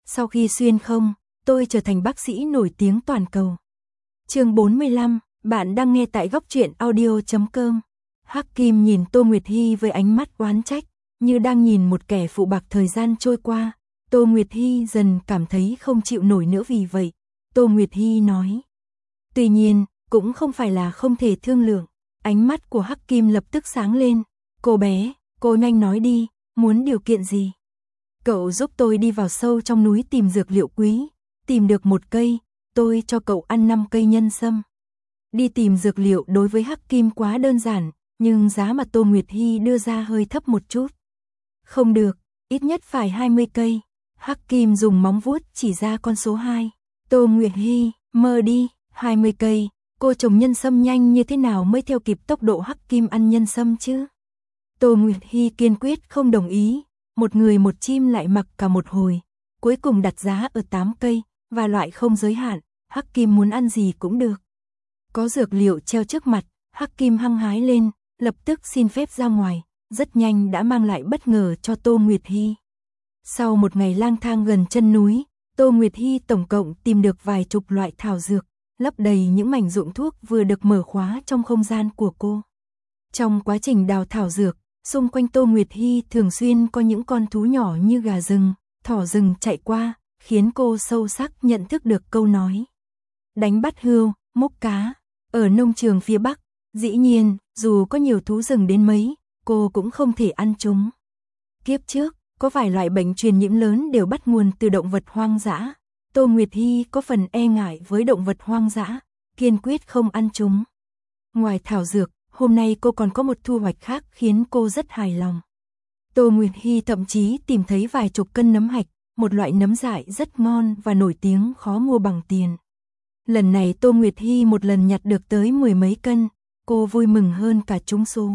Sau khi xuyên không, tôi trở thành bác sĩ nổi tiếng toàn cầu. Chương 45, bạn đang nghe tại góc truyện audio.com. Hắc Kim nhìn Tô Nguyệt Hy với ánh mắt oán trách, như đang nhìn một kẻ phụ bạc thời gian trôi qua. Tô Nguyệt Hy dần cảm thấy không chịu nổi nữa, vì vậy Tô Nguyệt Hy nói. Tuy nhiên, cũng không phải là không thể thương lượng. Ánh mắt của Hắc Kim lập tức sáng lên. Cô bé, cô nhanh nói đi, muốn điều kiện gì? Cậu giúp tôi đi vào sâu trong núi tìm dược liệu quý, tìm được một cây, tôi cho cậu ăn 5 cây nhân sâm. Đi tìm dược liệu đối với Hắc Kim quá đơn giản, nhưng giá mà Tô Nguyệt Hy đưa ra hơi thấp một chút. Không được, ít nhất phải 20 cây. Hắc Kim dùng móng vuốt chỉ ra con số 2. Tô Nguyệt Hy, mơ đi, 20 cây, cô trồng nhân sâm nhanh như thế nào mới theo kịp tốc độ Hắc Kim ăn nhân sâm chứ? Tô Nguyệt Hy kiên quyết không đồng ý, một người một chim lại mặc cả một hồi, cuối cùng đặt giá ở 8 cây, và loại không giới hạn, Hắc Kim muốn ăn gì cũng được. Có dược liệu treo trước mặt, Hắc Kim hăng hái lên, lập tức xin phép ra ngoài, rất nhanh đã mang lại bất ngờ cho Tô Nguyệt Hy. Sau một ngày lang thang gần chân núi, Tô Nguyệt Hy tổng cộng tìm được vài chục loại thảo dược, lấp đầy những mảnh dụng thuốc vừa được mở khóa trong không gian của cô. Trong quá trình đào thảo dược, xung quanh Tô Nguyệt Hy thường xuyên có những con thú nhỏ như gà rừng, thỏ rừng chạy qua, khiến cô sâu sắc nhận thức được câu nói. Đánh bắt hươu, múc cá. Ở nông trường phía Bắc, dĩ nhiên, dù có nhiều thú rừng đến mấy, cô cũng không thể ăn chúng. Kiếp trước, có vài loại bệnh truyền nhiễm lớn đều bắt nguồn từ động vật hoang dã. Tô Nguyệt Hy có phần e ngại với động vật hoang dã, kiên quyết không ăn chúng. Ngoài thảo dược, hôm nay cô còn có một thu hoạch khác khiến cô rất hài lòng. Tô Nguyệt Hy thậm chí tìm thấy vài chục cân nấm hạch, một loại nấm dại rất ngon và nổi tiếng khó mua bằng tiền. Lần này Tô Nguyệt Hy một lần nhặt được tới 10 mấy cân, cô vui mừng hơn cả trúng số.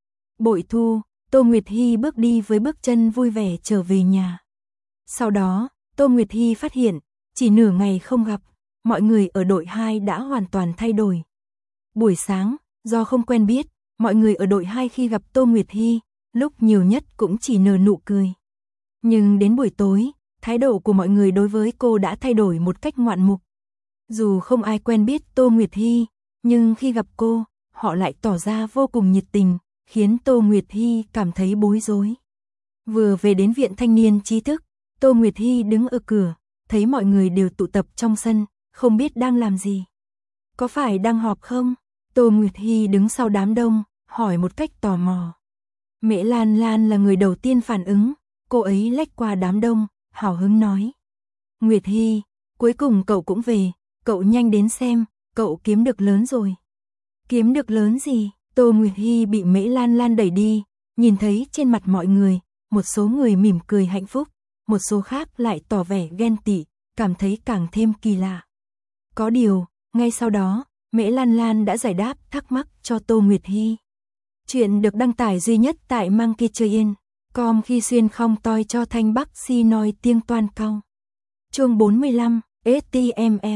Bội thu, Tô Nguyệt Hy bước đi với bước chân vui vẻ trở về nhà. Sau đó, Tô Nguyệt Hy phát hiện, chỉ nửa ngày không gặp, mọi người ở đội 2 đã hoàn toàn thay đổi. Buổi sáng, do không quen biết, mọi người ở đội 2 khi gặp Tô Nguyệt Hy, lúc nhiều nhất cũng chỉ nở nụ cười. Nhưng đến buổi tối, thái độ của mọi người đối với cô đã thay đổi một cách ngoạn mục. Dù không ai quen biết Tô Nguyệt Hy, nhưng khi gặp cô, họ lại tỏ ra vô cùng nhiệt tình, khiến Tô Nguyệt Hy cảm thấy bối rối. Vừa về đến viện thanh niên trí thức, Tô Nguyệt Hy đứng ở cửa, thấy mọi người đều tụ tập trong sân, không biết đang làm gì. Có phải đang họp không? Tô Nguyệt Hy đứng sau đám đông, hỏi một cách tò mò. Mễ Lan Lan là người đầu tiên phản ứng, cô ấy lách qua đám đông, hào hứng nói. Nguyệt Hy, cuối cùng cậu cũng về, cậu nhanh đến xem, cậu kiếm được lớn rồi. Kiếm được lớn gì? Tô Nguyệt Hy bị Mễ Lan Lan đẩy đi, nhìn thấy trên mặt mọi người, một số người mỉm cười hạnh phúc, một số khác lại tỏ vẻ ghen tị, cảm thấy càng thêm kỳ lạ. Có điều, ngay sau đó, Mễ Lan Lan đã giải đáp thắc mắc cho Tô Nguyệt Hy. Chuyện được đăng tải duy nhất tại Monkeytrain.com khi xuyên không toi cho thanh bắc si nói tiếng toan cao. Chương 45, HTML,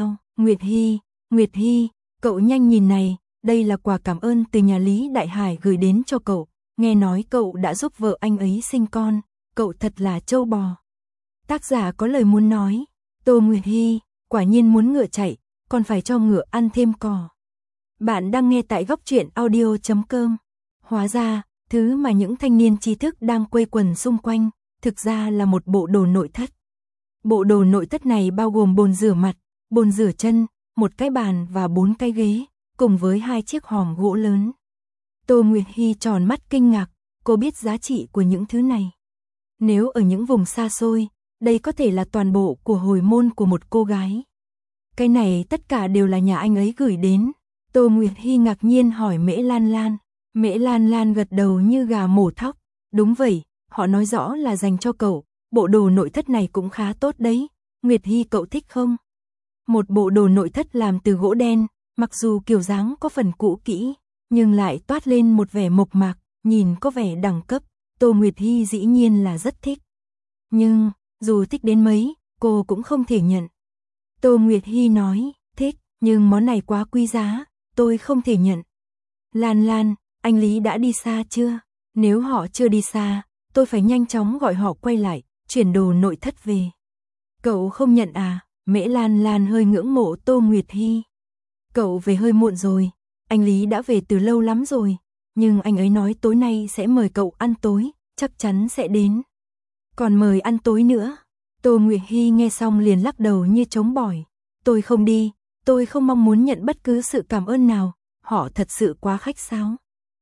Nguyệt Hy, cậu nhanh nhìn này, đây là quà cảm ơn từ nhà Lý Đại Hải gửi đến cho cậu, nghe nói cậu đã giúp vợ anh ấy sinh con, cậu thật là trâu bò. Tác giả có lời muốn nói, Tô Nguyệt Hy, quả nhiên muốn ngựa chạy, còn phải cho ngựa ăn thêm cỏ. Bạn đang nghe tại góc truyện audio.com. Hóa ra, thứ mà những thanh niên trí thức đang quây quần xung quanh, thực ra là một bộ đồ nội thất. Bộ đồ nội thất này bao gồm bồn rửa mặt, bồn rửa chân, một cái bàn và 4 cái ghế, cùng với 2 chiếc hòm gỗ lớn. Tô Nguyệt Hy tròn mắt kinh ngạc, cô biết giá trị của những thứ này. Nếu ở những vùng xa xôi, đây có thể là toàn bộ của hồi môn của một cô gái. Cái này tất cả đều là nhà anh ấy gửi đến. Tô Nguyệt Hy ngạc nhiên hỏi Mễ Lan Lan. Mễ Lan Lan gật đầu như gà mổ thóc. Đúng vậy, họ nói rõ là dành cho cậu, bộ đồ nội thất này cũng khá tốt đấy. Nguyệt Hy cậu thích không? Một bộ đồ nội thất làm từ gỗ đen, mặc dù kiểu dáng có phần cũ kỹ, nhưng lại toát lên một vẻ mộc mạc, nhìn có vẻ đẳng cấp. Tô Nguyệt Hy dĩ nhiên là rất thích. Nhưng, dù thích đến mấy, cô cũng không thể nhận. Tô Nguyệt Hy nói, thích, nhưng món này quá quý giá, tôi không thể nhận. Lan Lan, anh Lý đã đi xa chưa? Nếu họ chưa đi xa, tôi phải nhanh chóng gọi họ quay lại, chuyển đồ nội thất về. Cậu không nhận à? Mễ Lan Lan hơi ngưỡng mộ Tô Nguyệt Hy. Cậu về hơi muộn rồi, anh Lý đã về từ lâu lắm rồi, nhưng anh ấy nói tối nay sẽ mời cậu ăn tối, chắc chắn sẽ đến. Còn mời ăn tối nữa. Tô Nguyệt Hy nghe xong liền lắc đầu như trống bỏi. Tôi không đi, tôi không mong muốn nhận bất cứ sự cảm ơn nào, họ thật sự quá khách sáo.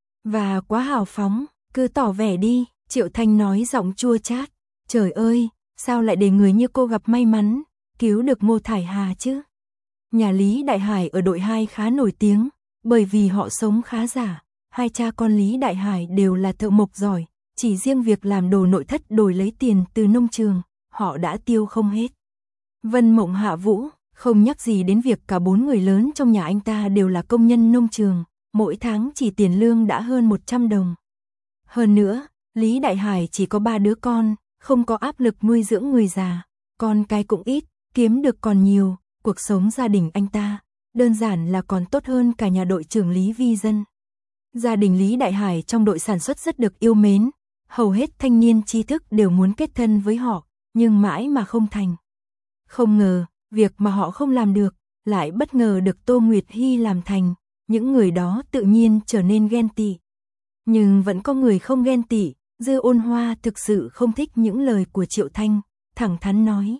Và quá hào phóng, cứ tỏ vẻ đi, Triệu Thanh nói giọng chua chát. Trời ơi, sao lại để người như cô gặp may mắn, cứu được Ngô Thải Hà chứ? Nhà Lý Đại Hải ở đội 2 khá nổi tiếng, bởi vì họ sống khá giả, hai cha con Lý Đại Hải đều là thợ mộc giỏi, chỉ riêng việc làm đồ nội thất đổi lấy tiền từ nông trường, họ đã tiêu không hết. Vân Mộng Hạ Vũ, không nhắc gì đến việc cả 4 người lớn trong nhà anh ta đều là công nhân nông trường, mỗi tháng chỉ tiền lương đã hơn 100 đồng. Hơn nữa, Lý Đại Hải chỉ có 3 đứa con, không có áp lực nuôi dưỡng người già, con cái cũng ít, kiếm được còn nhiều, cuộc sống gia đình anh ta, đơn giản là còn tốt hơn cả nhà đội trưởng Lý Vi Dân. Gia đình Lý Đại Hải trong đội sản xuất rất được yêu mến, hầu hết thanh niên trí thức đều muốn kết thân với họ, nhưng mãi mà không thành. Không ngờ, việc mà họ không làm được, lại bất ngờ được Tô Nguyệt Hy làm thành, những người đó tự nhiên trở nên ghen tị. Nhưng vẫn có người không ghen tị, Dư Ôn Hoa thực sự không thích những lời của Triệu Thanh, thẳng thắn nói.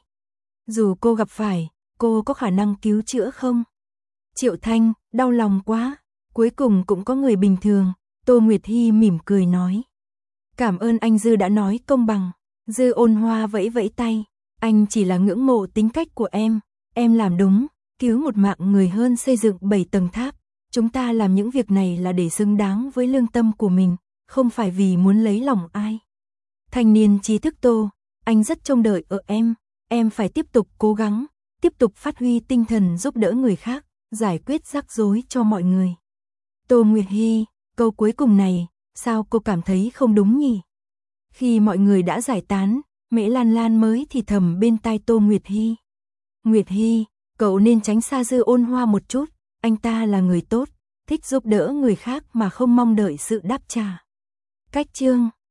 Dù cô gặp phải, cô có khả năng cứu chữa không? Triệu Thanh, đau lòng quá, cuối cùng cũng có người bình thường, Tô Nguyệt Hy mỉm cười nói. Cảm ơn anh Dư đã nói công bằng. Dư Ôn Hoa vẫy vẫy tay, anh chỉ là ngưỡng mộ tính cách của em làm đúng, cứu một mạng người hơn xây dựng 7 tầng tháp. Chúng ta làm những việc này là để xứng đáng với lương tâm của mình, không phải vì muốn lấy lòng ai. Thanh niên trí thức Tô, anh rất trông đợi ở em phải tiếp tục cố gắng, tiếp tục phát huy tinh thần giúp đỡ người khác, giải quyết rắc rối cho mọi người. Tô Nguyệt Hy, câu cuối cùng này, sao cô cảm thấy không đúng nhỉ? Khi mọi người đã giải tán, Mễ Lan Lan mới thì thầm bên tai Tô Nguyệt Hy. Nguyệt Hy, cậu nên tránh xa Dư Ôn Hoa một chút, anh ta là người tốt, thích giúp đỡ người khác mà không mong đợi sự đáp trả. Cách chương